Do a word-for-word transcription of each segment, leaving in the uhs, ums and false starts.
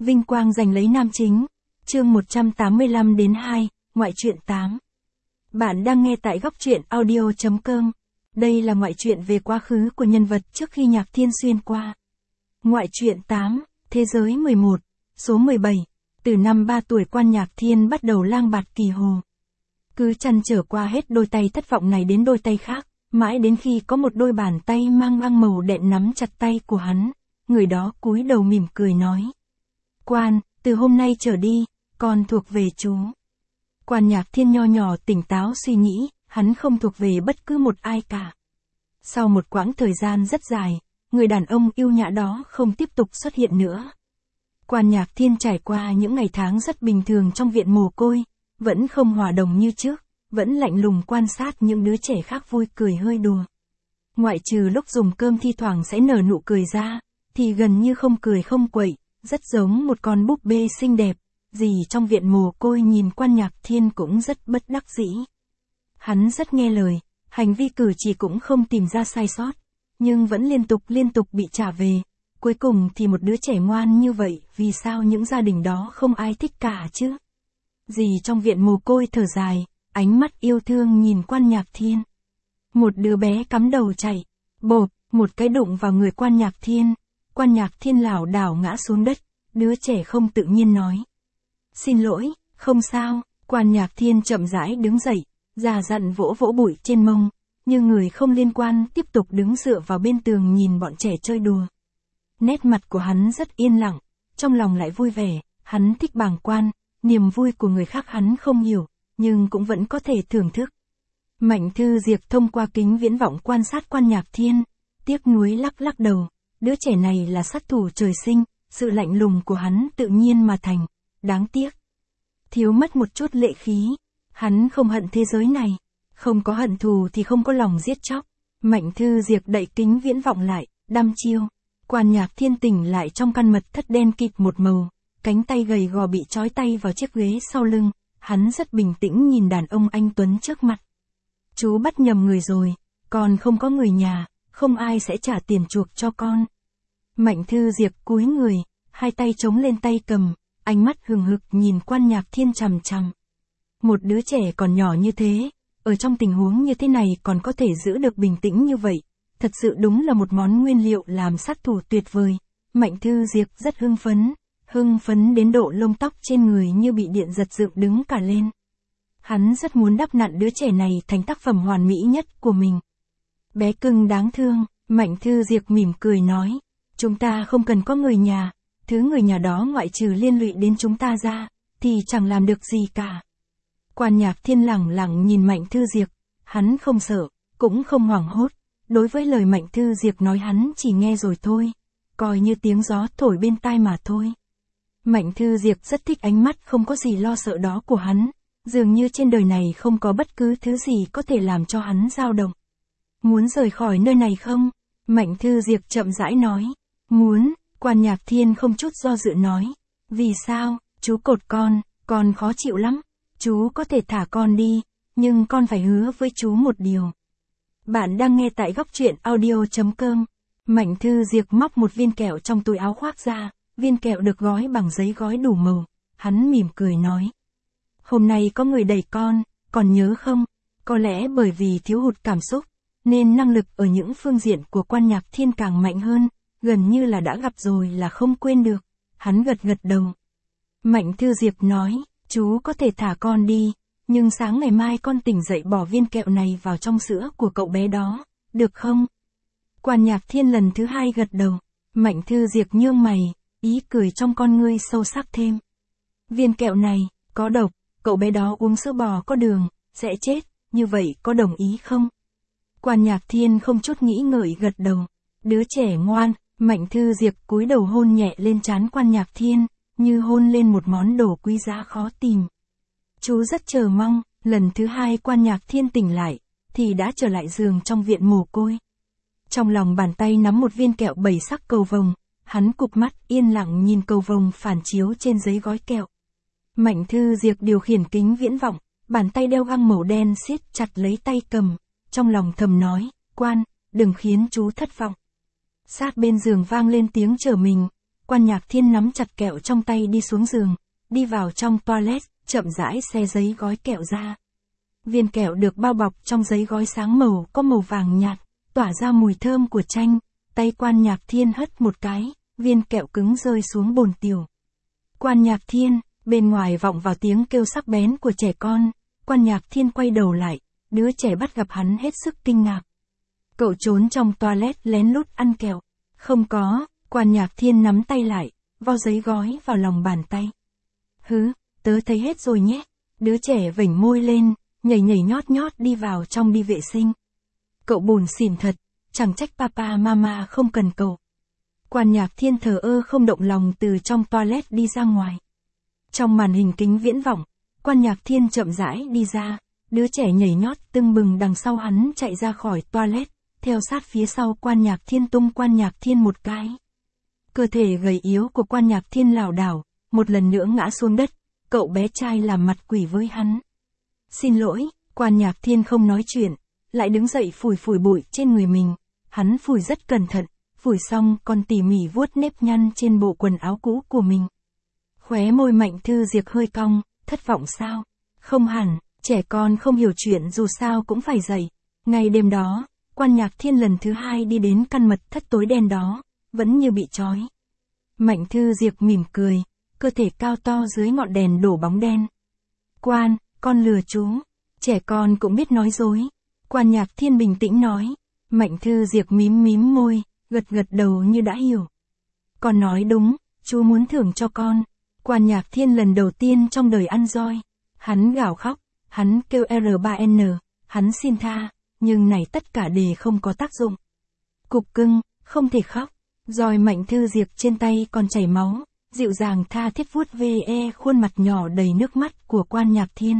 Vinh quang giành lấy nam chính. Chương một trăm tám mươi lăm đến hai, ngoại truyện tám. Bạn đang nghe tại góc truyện audio chấm com. Đây là ngoại truyện về quá khứ của nhân vật trước khi Nhạc Thiên xuyên qua. Ngoại truyện tám, Thế giới mười một, số mười bảy. Từ năm ba tuổi Quan Nhạc Thiên bắt đầu lang bạt kỳ hồ. Cứ chăn trở qua hết đôi tay thất vọng này đến đôi tay khác, mãi đến khi có một đôi bàn tay mang băng màu đen nắm chặt tay của hắn, người đó cúi đầu mỉm cười nói. Quan, từ hôm nay trở đi, con thuộc về chú. Quan Nhạc Thiên nho nhỏ tỉnh táo suy nghĩ, hắn không thuộc về bất cứ một ai cả. Sau một quãng thời gian rất dài, người đàn ông yêu nhã đó không tiếp tục xuất hiện nữa. Quan Nhạc Thiên trải qua những ngày tháng rất bình thường trong viện mồ côi, vẫn không hòa đồng như trước, vẫn lạnh lùng quan sát những đứa trẻ khác vui cười hơi đùa. Ngoại trừ lúc dùng cơm thi thoảng sẽ nở nụ cười ra, thì gần như không cười không quậy, rất giống một con búp bê xinh đẹp, gì trong viện mồ côi nhìn Quan Nhạc Thiên cũng rất bất đắc dĩ. Hắn rất nghe lời, hành vi cử chỉ cũng không tìm ra sai sót, nhưng vẫn liên tục liên tục bị trả về. Cuối cùng thì một đứa trẻ ngoan như vậy, vì sao những gia đình đó không ai thích cả chứ? Dì trong viện mồ côi thở dài, ánh mắt yêu thương nhìn Quan Nhạc Thiên. Một đứa bé cắm đầu chạy, bộp, một cái đụng vào người Quan Nhạc Thiên. Quan Nhạc Thiên lảo đảo ngã xuống đất, đứa trẻ không tự nhiên nói. Xin lỗi, không sao. Quan Nhạc Thiên chậm rãi đứng dậy, già dặn vỗ vỗ bụi trên mông, như người không liên quan tiếp tục đứng dựa vào bên tường nhìn bọn trẻ chơi đùa. Nét mặt của hắn rất yên lặng, trong lòng lại vui vẻ, hắn thích bàng quan, niềm vui của người khác hắn không hiểu, nhưng cũng vẫn có thể thưởng thức. Mạnh Thư Diệp thông qua kính viễn vọng quan sát Quan Nhạc Thiên, tiếc nuối lắc lắc đầu, đứa trẻ này là sát thủ trời sinh, sự lạnh lùng của hắn tự nhiên mà thành, đáng tiếc. Thiếu mất một chút lệ khí, hắn không hận thế giới này, không có hận thù thì không có lòng giết chóc. Mạnh Thư Diệp đậy kính viễn vọng lại, đăm chiêu. Quan Nhạc Thiên tỉnh lại trong căn mật thất đen kịt một màu, cánh tay gầy gò bị trói tay vào chiếc ghế sau lưng, hắn rất bình tĩnh nhìn đàn ông anh tuấn trước mặt. Chú bắt nhầm người rồi, con không có người nhà, không ai sẽ trả tiền chuộc cho con. Mạnh Thư Diệp cúi người, hai tay chống lên tay cầm, ánh mắt hừng hực nhìn Quan Nhạc Thiên chằm chằm. Một đứa trẻ còn nhỏ như thế, ở trong tình huống như thế này còn có thể giữ được bình tĩnh như vậy. Thật sự đúng là một món nguyên liệu làm sát thủ tuyệt vời. Mạnh Thư Diệp rất hưng phấn, hưng phấn đến độ lông tóc trên người như bị điện giật dựng đứng cả lên. Hắn rất muốn đắp nặn đứa trẻ này thành tác phẩm hoàn mỹ nhất của mình. Bé cưng đáng thương, Mạnh Thư Diệp mỉm cười nói, chúng ta không cần có người nhà, thứ người nhà đó ngoại trừ liên lụy đến chúng ta ra, thì chẳng làm được gì cả. Quan Nhạc Thiên lẳng lặng nhìn Mạnh Thư Diệp, hắn không sợ, cũng không hoảng hốt. Đối với lời Mạnh Thư Diệp nói hắn chỉ nghe rồi thôi, coi như tiếng gió thổi bên tai mà thôi. Mạnh Thư Diệp rất thích ánh mắt không có gì lo sợ đó của hắn, dường như trên đời này không có bất cứ thứ gì có thể làm cho hắn dao động. Muốn rời khỏi nơi này không? Mạnh Thư Diệp chậm rãi nói. Muốn. Quan Nhạc Thiên không chút do dự nói. Vì sao? Chú cột con, con khó chịu lắm. Chú có thể thả con đi, nhưng con phải hứa với chú một điều. Bạn đang nghe tại góc truyện audio chấm com. Mạnh Thư Diệp móc một viên kẹo trong túi áo khoác ra, viên kẹo được gói bằng giấy gói đủ màu. Hắn mỉm cười nói. Hôm nay có người đẩy con, còn nhớ không? Có lẽ bởi vì thiếu hụt cảm xúc, nên năng lực ở những phương diện của Quan Nhạc Thiên càng mạnh hơn, gần như là đã gặp rồi là không quên được. Hắn gật gật đầu. Mạnh Thư Diệp nói, chú có thể thả con đi. Nhưng sáng ngày mai con tỉnh dậy bỏ viên kẹo này vào trong sữa của cậu bé đó, được không? Quan Nhạc Thiên lần thứ hai gật đầu. Mạnh Thư Diệp nhướng mày, ý cười trong con ngươi sâu sắc thêm. Viên kẹo này, có độc, cậu bé đó uống sữa bò có đường, sẽ chết, như vậy có đồng ý không? Quan Nhạc Thiên không chút nghĩ ngợi gật đầu. Đứa trẻ ngoan. Mạnh Thư Diệp cúi đầu hôn nhẹ lên trán Quan Nhạc Thiên, như hôn lên một món đồ quý giá khó tìm. Chú rất chờ mong, lần thứ hai Quan Nhạc Thiên tỉnh lại, thì đã trở lại giường trong viện mồ côi. Trong lòng bàn tay nắm một viên kẹo bảy sắc cầu vồng, hắn cụp mắt yên lặng nhìn cầu vồng phản chiếu trên giấy gói kẹo. Mạnh Thư Diệp điều khiển kính viễn vọng, bàn tay đeo găng màu đen siết chặt lấy tay cầm, trong lòng thầm nói, Quan, đừng khiến chú thất vọng. Sát bên giường vang lên tiếng trở mình, Quan Nhạc Thiên nắm chặt kẹo trong tay đi xuống giường, đi vào trong toilet, chậm rãi xé giấy gói kẹo ra. Viên kẹo được bao bọc trong giấy gói sáng màu có màu vàng nhạt, tỏa ra mùi thơm của chanh. Tay Quan Nhạc Thiên hất một cái, viên kẹo cứng rơi xuống bồn tiểu. Quan Nhạc Thiên, bên ngoài vọng vào tiếng kêu sắc bén của trẻ con. Quan Nhạc Thiên quay đầu lại, đứa trẻ bắt gặp hắn hết sức kinh ngạc. Cậu trốn trong toilet lén lút ăn kẹo. Không có, Quan Nhạc Thiên nắm tay lại, vo giấy gói vào lòng bàn tay. Hứ, tớ thấy hết rồi nhé. Đứa trẻ vểnh môi lên, nhảy nhảy nhót nhót đi vào trong đi vệ sinh. Cậu buồn xỉn thật, chẳng trách papa mama không cần cậu. Quan Nhạc Thiên thờ ơ không động lòng từ trong toilet đi ra ngoài. Trong màn hình kính viễn vọng, Quan Nhạc Thiên chậm rãi đi ra, đứa trẻ nhảy nhót tưng bừng đằng sau hắn chạy ra khỏi toilet, theo sát phía sau Quan Nhạc Thiên tung Quan Nhạc Thiên một cái. Cơ thể gầy yếu của Quan Nhạc Thiên lảo đảo, một lần nữa ngã xuống đất, cậu bé trai làm mặt quỷ với hắn. Xin lỗi, Quan Nhạc Thiên không nói chuyện, lại đứng dậy phủi phủi bụi trên người mình. Hắn phủi rất cẩn thận, phủi xong còn tỉ mỉ vuốt nếp nhăn trên bộ quần áo cũ của mình. Khóe môi Mạnh Thư Diệp hơi cong, thất vọng sao? Không hẳn, trẻ con không hiểu chuyện dù sao cũng phải dậy. Ngày đêm đó, Quan Nhạc Thiên lần thứ hai đi đến căn mật thất tối đen đó, vẫn như bị trói. Mạnh Thư Diệp mỉm cười, cơ thể cao to dưới ngọn đèn đổ bóng đen. Quan, con lừa chú. Trẻ con cũng biết nói dối. Quan Nhạc Thiên bình tĩnh nói. Mạnh Thư Diệp mím mím môi, gật gật đầu như đã hiểu. Con nói đúng, chú muốn thưởng cho con. Quan Nhạc Thiên lần đầu tiên trong đời ăn roi. Hắn gào khóc, hắn kêu R ba N, hắn xin tha, nhưng này tất cả đều không có tác dụng. Cục cưng, không thể khóc. Roi Mạnh Thư Diệp trên tay còn chảy máu, dịu dàng tha thiết vuốt ve khuôn mặt nhỏ đầy nước mắt của Quan Nhạc Thiên.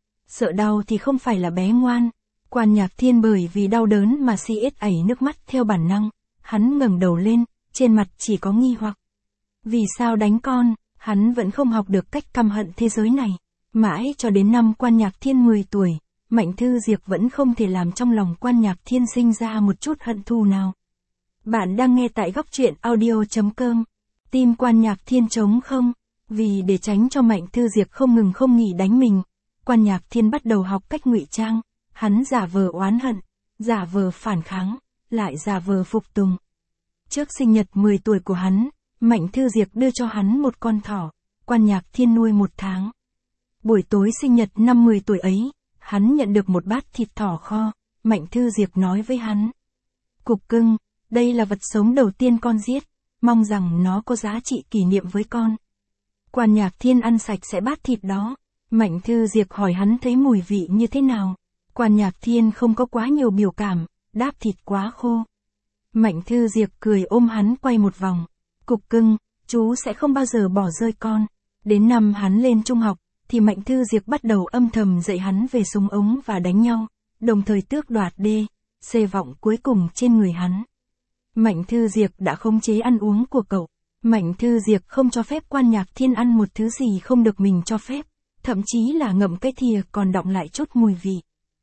Sợ đau thì không phải là bé ngoan. Quan Nhạc Thiên bởi vì đau đớn mà si ết ẩy nước mắt theo bản năng. Hắn ngẩng đầu lên, trên mặt chỉ có nghi hoặc. Vì sao đánh con? Hắn vẫn không học được cách căm hận thế giới này. Mãi cho đến năm Quan Nhạc Thiên mười tuổi, Mạnh Thư Diệp vẫn không thể làm trong lòng Quan Nhạc Thiên sinh ra một chút hận thù nào. Bạn đang nghe tại góc truyện audio chấm com. Tim Quan Nhạc Thiên trống không, vì để tránh cho Mạnh Thư Diệp không ngừng không nghỉ đánh mình, Quan Nhạc Thiên bắt đầu học cách ngụy trang. Hắn giả vờ oán hận, giả vờ phản kháng, lại giả vờ phục tùng. Trước sinh nhật mười tuổi của hắn, Mạnh Thư Diệp đưa cho hắn một con thỏ, Quan Nhạc Thiên nuôi một tháng. Buổi tối sinh nhật năm mười tuổi ấy, hắn nhận được một bát thịt thỏ kho, Mạnh Thư Diệp nói với hắn. Cục cưng, đây là vật sống đầu tiên con giết, mong rằng nó có giá trị kỷ niệm với con. Quan Nhạc Thiên ăn sạch sẽ bát thịt đó, Mạnh Thư Diệp hỏi hắn thấy mùi vị như thế nào. Quan Nhạc Thiên không có quá nhiều biểu cảm, đáp thịt quá khô. Mạnh Thư Diệp cười ôm hắn quay một vòng. Cục cưng, chú sẽ không bao giờ bỏ rơi con. Đến năm hắn lên trung học, thì Mạnh Thư Diệp bắt đầu âm thầm dạy hắn về súng ống và đánh nhau, đồng thời tước đoạt D, C vọng cuối cùng trên người hắn. Mạnh Thư Diệp đã khống chế ăn uống của cậu. Mạnh Thư Diệp không cho phép Quan Nhạc Thiên ăn một thứ gì không được mình cho phép, thậm chí là ngậm cái thìa còn đọng lại chút mùi vị.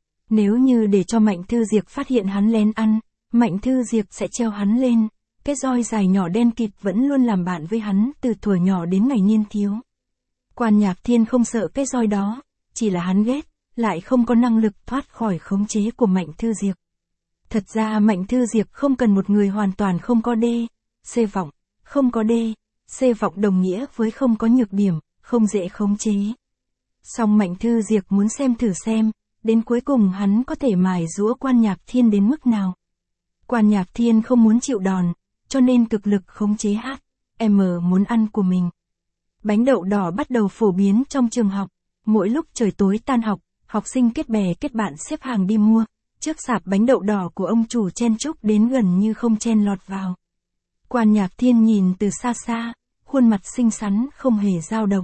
Nếu như để cho Mạnh Thư Diệp phát hiện hắn lén ăn, Mạnh Thư Diệp sẽ treo hắn lên. Cái roi dài nhỏ đen kịt vẫn luôn làm bạn với hắn từ thuở nhỏ đến ngày niên thiếu. Quan Nhạc Thiên không sợ cái roi đó, chỉ là hắn ghét, lại không có năng lực thoát khỏi khống chế của Mạnh Thư Diệp. Thật ra Mạnh Thư Diệp không cần một người hoàn toàn không có D, C vọng, không có D, C vọng đồng nghĩa với không có nhược điểm, không dễ khống chế. Song Mạnh Thư Diệp muốn xem thử xem, đến cuối cùng hắn có thể mài giũa Quan Nhạc Thiên đến mức nào. Quan Nhạc Thiên không muốn chịu đòn, cho nên cực lực khống chế H, M muốn ăn của mình. Bánh đậu đỏ bắt đầu phổ biến trong trường học. Mỗi lúc trời tối tan học, học sinh kết bè kết bạn xếp hàng đi mua. Trước sạp bánh đậu đỏ của ông chủ chen chúc đến gần như không chen lọt vào. Quan Nhạc Thiên nhìn từ xa xa, khuôn mặt xinh xắn không hề dao động.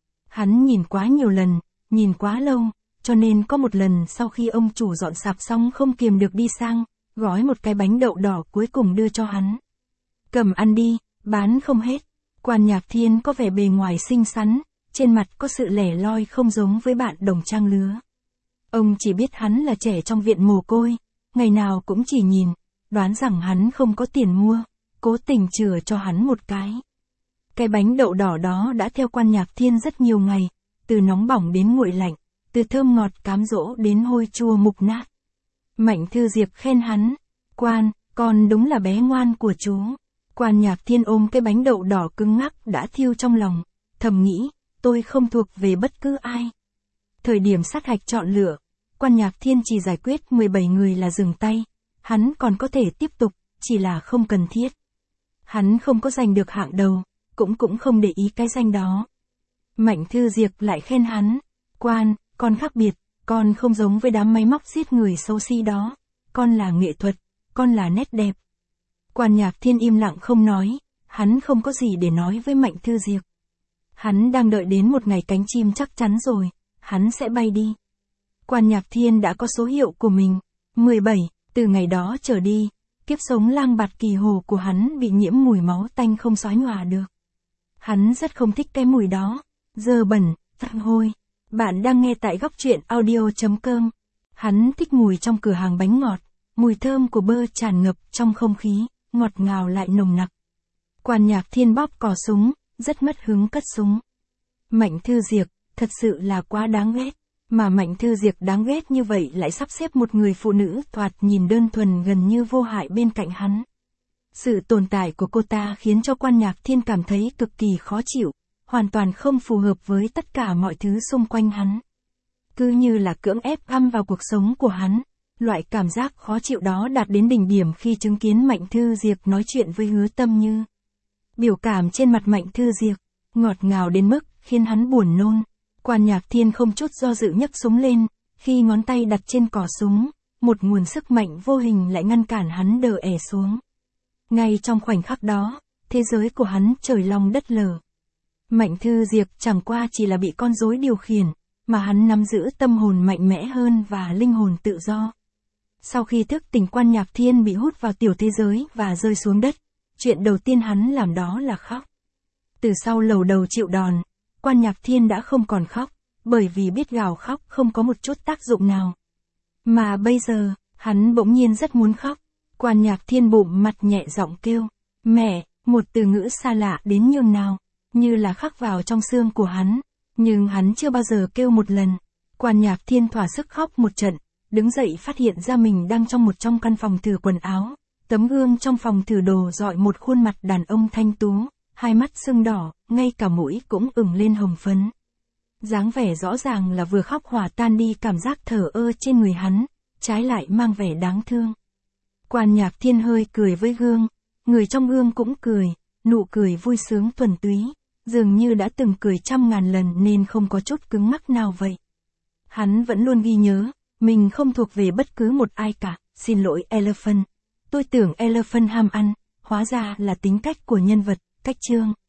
Hắn nhìn quá nhiều lần, nhìn quá lâu, cho nên có một lần sau khi ông chủ dọn sạp xong không kiềm được đi sang, gói một cái bánh đậu đỏ cuối cùng đưa cho hắn. Cầm ăn đi, bán không hết. Quan Nhạc Thiên có vẻ bề ngoài xinh xắn, trên mặt có sự lẻ loi không giống với bạn đồng trang lứa. Ông chỉ biết hắn là trẻ trong viện mồ côi, ngày nào cũng chỉ nhìn, đoán rằng hắn không có tiền mua, cố tình chừa cho hắn một cái. Cái bánh đậu đỏ đó đã theo Quan Nhạc Thiên rất nhiều ngày, từ nóng bỏng đến nguội lạnh, từ thơm ngọt cám dỗ đến hôi chua mục nát. Mạnh Thư Diệp khen hắn, Quan, con đúng là bé ngoan của chú. Quan Nhạc Thiên ôm cái bánh đậu đỏ cứng ngắc đã thiêu trong lòng, thầm nghĩ, tôi không thuộc về bất cứ ai. Thời điểm sát hạch chọn lựa, Quan Nhạc Thiên chỉ giải quyết mười bảy người là dừng tay, hắn còn có thể tiếp tục, chỉ là không cần thiết. Hắn không có giành được hạng đầu, cũng cũng không để ý cái danh đó. Mạnh Thư Diệp lại khen hắn, Quan, con khác biệt, con không giống với đám máy móc giết người xấu xí đó, con là nghệ thuật, con là nét đẹp. Quan Nhạc Thiên im lặng không nói, hắn không có gì để nói với Mạnh Thư Diệp. Hắn đang đợi đến một ngày cánh chim chắc chắn rồi, hắn sẽ bay đi. Quan Nhạc Thiên đã có số hiệu của mình, mười bảy, từ ngày đó trở đi, kiếp sống lang bạt kỳ hồ của hắn bị nhiễm mùi máu tanh không xóa nhòa được. Hắn rất không thích cái mùi đó, dơ bẩn, tanh hôi. Bạn đang nghe tại góc truyện audio chấm com. Hắn thích mùi trong cửa hàng bánh ngọt, mùi thơm của bơ tràn ngập trong không khí, ngọt ngào lại nồng nặc. Quan Nhạc Thiên bóp cò súng, rất mất hứng cất súng. Mạnh Thư Diệp, thật sự là quá đáng ghét. Mà Mạnh Thư Diệp đáng ghét như vậy lại sắp xếp một người phụ nữ thoạt nhìn đơn thuần gần như vô hại bên cạnh hắn. Sự tồn tại của cô ta khiến cho Quan Nhạc Thiên cảm thấy cực kỳ khó chịu, hoàn toàn không phù hợp với tất cả mọi thứ xung quanh hắn. Cứ như là cưỡng ép găm vào cuộc sống của hắn, loại cảm giác khó chịu đó đạt đến đỉnh điểm khi chứng kiến Mạnh Thư Diệp nói chuyện với Hứa Tâm Như. Biểu cảm trên mặt Mạnh Thư Diệp, ngọt ngào đến mức khiến hắn buồn nôn. Quan Nhạc Thiên không chút do dự nhấc súng lên, khi ngón tay đặt trên cò súng, một nguồn sức mạnh vô hình lại ngăn cản hắn đờ ẻ xuống. Ngay trong khoảnh khắc đó, thế giới của hắn trời long đất lở. Mạnh Thư Diệp chẳng qua chỉ là bị con rối điều khiển, mà hắn nắm giữ tâm hồn mạnh mẽ hơn và linh hồn tự do. Sau khi thức tỉnh, Quan Nhạc Thiên bị hút vào tiểu thế giới và rơi xuống đất, chuyện đầu tiên hắn làm đó là khóc. Từ sau lầu đầu chịu đòn, Quan Nhạc Thiên đã không còn khóc, bởi vì biết gào khóc không có một chút tác dụng nào. Mà bây giờ, hắn bỗng nhiên rất muốn khóc. Quan Nhạc Thiên bụng mặt nhẹ giọng kêu, mẹ, một từ ngữ xa lạ đến nhường nào, như là khắc vào trong xương của hắn, nhưng hắn chưa bao giờ kêu một lần. Quan Nhạc Thiên thỏa sức khóc một trận, đứng dậy phát hiện ra mình đang trong một trong căn phòng thử quần áo, tấm gương trong phòng thử đồ rọi một khuôn mặt đàn ông thanh tú, hai mắt sưng đỏ, ngay cả mũi cũng ửng lên hồng phấn. Dáng vẻ rõ ràng là vừa khóc hòa tan đi cảm giác thờ ơ trên người hắn, trái lại mang vẻ đáng thương. Quan Nhạc Thiên hơi cười với gương, người trong gương cũng cười, nụ cười vui sướng thuần túy, dường như đã từng cười trăm ngàn lần nên không có chút cứng ngắc nào vậy. Hắn vẫn luôn ghi nhớ, mình không thuộc về bất cứ một ai cả, xin lỗi Elephant. Tôi tưởng Elephant ham ăn, hóa ra là tính cách của nhân vật, cách chương.